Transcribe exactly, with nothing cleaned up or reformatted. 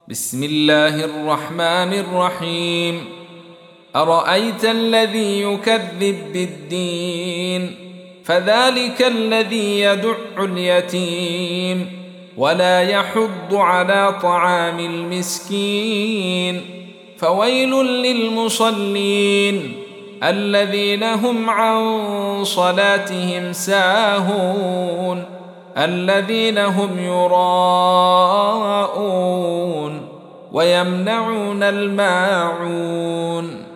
بسم الله الرحمن الرحيم. أرأيت الذي يكذب بالدين فذلك الذي يدع اليتيم ولا يحض على طعام المسكين فويل للمصلين الذين هم عن صلاتهم ساهون الذين هم يراءون ويمنعون الماعون